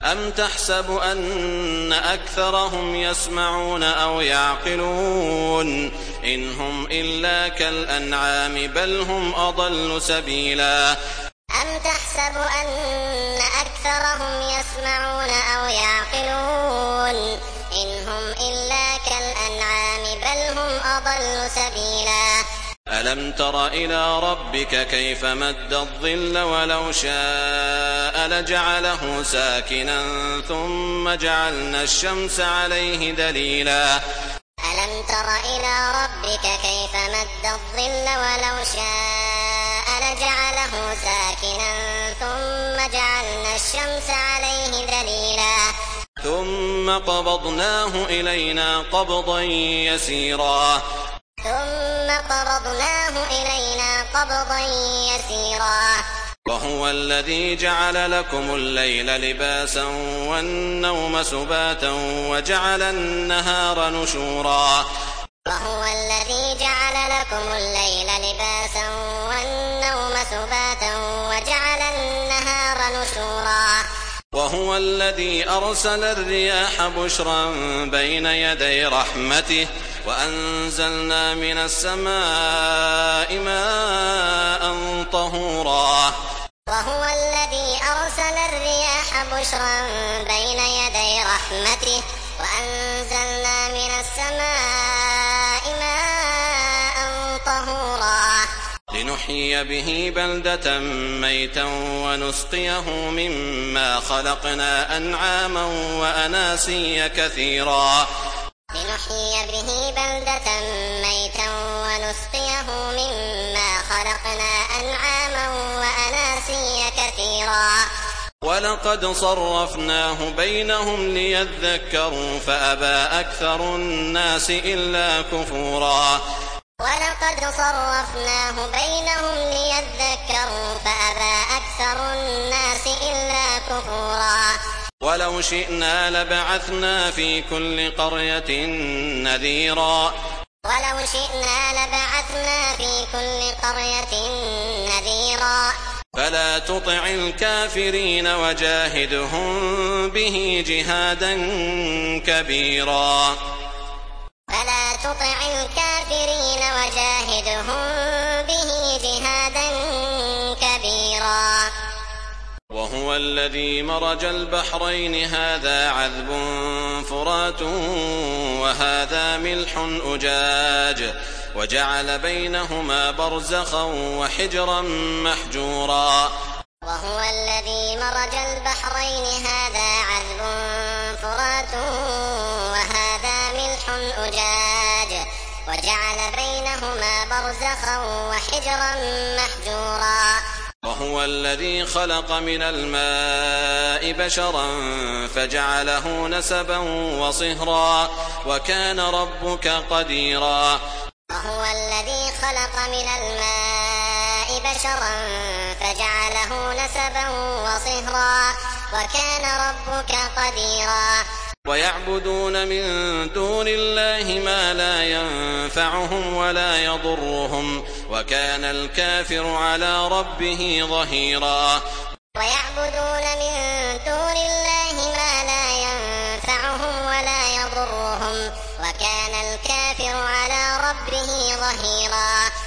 أَمْ تَحْسَبُ أَنَّ أَكْثَرَهُمْ يَسْمَعُونَ أَوْ يَعْقِلُونَ ۚ إِنْ هُمْ إِلَّا كَالْأَنْعَامِ بَلْ هُمْ أَضَلُّ سَبِيلًا أَمْ تَحْسَبُ أَنَّ أَكْثَرَهُمْ يَسْمَعُونَ أَوْ يَعْقِلُونَ ۚ إِنْ هُمْ إِلَّا كَالْأَنْعَامِ بَلْ هُمْ أَضَلُّ سَبِيلًا أَلَمْ تَرَ إِلَىٰ رَبِّكَ كَيْفَ مَدَّ الظِّلَّ وَلَوْ شَاءَ لَجَعَلَهُ سَاكِنًا ثُمَّ جَعَلْنَا الشَّمْسَ عَلَيْهِ دَلِيلًا أَلَمْ تَرَ إِلَىٰ رَبِّكَ كَيْفَ مَدَّ الظِّلَّ وَلَوْ شَاءَ لَجَعَلَهُ سَاكِنًا ثُمَّ جَعَلْنَا الشَّمْسَ عَلَيْهِ دَلِيلًا ثُمَّ قَبَضْنَاهُ إِلَيْنَا قَبْضًا يَسِيرًا وَهُوَ الَّذِي جَعَلَ لَكُمُ اللَّيْلَ لِبَاسًا وَالنَّوْمَ سُبَاتًا وَجَعَلَ النَّهَارَ نُشُورًا وَهُوَ الَّذِي جَعَلَ لَكُمُ اللَّيْلَ لِبَاسًا وَالنَّوْمَ سُبَاتًا وَجَعَلَ النَّهَارَ نُشُورًا وَهُوَ الَّذِي أَرْسَلَ الرِّيَاحَ بُشْرًا بَيْنَ يَدَيْ رَحْمَتِهِ وَأَنزَلْنَا مِنَ السَّمَاءِ مَاءً طَهُورًا وَهُوَ الَّذِي أَرْسَلَ الرِّيَاحَ بُشْرًا بَيْنَ يَدَيْ رَحْمَتِهِ وَأَنزَلْنَا مِنَ السَّمَاءِ مَاءً طَهُورًا لِنُحْيِيَ بِهِ بَلْدَةً مَّيْتًا وَنُسْقِيَهُ مِمَّا خَلَقْنَا أَنْعَامًا وَأَنَاسِيَّ كَثِيرًا لِنُحْيِيَ بِهِ بَلْدَةً مَّيْتًا وَنُسْقِيَهُ مِمَّا خَلَقْنَا أَنْعَامًا وَأَنَاسِيَّ كَثِيرًا وَلَقَدْ صَرَّفْنَاهُ بَيْنَهُمْ لِيَذَّكَّرُوا فَأَبَىٰ أَكْثَرُ النَّاسِ إِلَّا كُفُورًا وَلَقَدْ صَرَّفْنَاهُ بَيْنَهُمْ لِيَذَّكَّرُوا فَأَبَىٰ أَكْثَرُ النَّاسِ إِلَّا كُفُورًا وَلَوْ شِئْنَا لَبَعَثْنَا فِي كُلِّ قَرْيَةٍ نَّذِيرًا وَلَوْ شِئْنَا لَبَعَثْنَا فِي كُلِّ قَرْيَةٍ نَّذِيرًا فَلَا تُطِعِ الْكَافِرِينَ وَجَاهِدْهُم بِهِ جِهَادًا كَبِيرًا فَلَا تُطِعِ الْكَافِرِينَ وَجَاهِدْهُم بِهِ جِهَادًا كَبِيرًا وَهُوَ الَّذِي مَرَجَ الْبَحْرَيْنِ هَٰذَا عَذْبٌ فُرَاتٌ وَهَٰذَا مِلْحٌ أُجَاجٌ وَجَعَلَ بَيْنَهُمَا بَرْزَخًا وَحِجْرًا مَّحْجُورًا وَهُوَ الَّذِي مَرَجَ الْبَحْرَيْنِ هَٰذَا عَذْبٌ فُرَاتٌ وَهَٰذَا مِلْحٌ أُجَاجٌ وَجَعَلَ بَيْنَهُمَا بَرْزَخًا وَحِجْرًا مَّحْجُورًا وَهُوَ الَّذِي خَلَقَ مِنَ الْمَاءِ بَشَرًا فَجَعَلَهُ نَسَبًا وَصِهْرًا وَكَانَ رَبُّكَ قَدِيرًا وَهُوَ الَّذِي خَلَقَ مِنَ الْمَاءِ بَشَرًا فَجَعَلَهُ نَسَبًا وَصِهْرًا وَكَانَ رَبُّكَ قَدِيرًا وَيَعْبُدُونَ مِن دُونِ اللَّهِ مَا لَا يَنفَعُهُمْ وَلَا يَضُرُّهُمْ وَكَانَ الْكَافِرُ عَلَىٰ رَبِّهِ ظَهِيرًا وَيَعْبُدُونَ مِن دُونِ اللَّهِ مَا لَا يَنفَعُهُمْ وَلَا يَضُرُّهُمْ وَكَانَ الْكَافِرُ عَلَىٰ رَبِّهِ ظَهِيرًا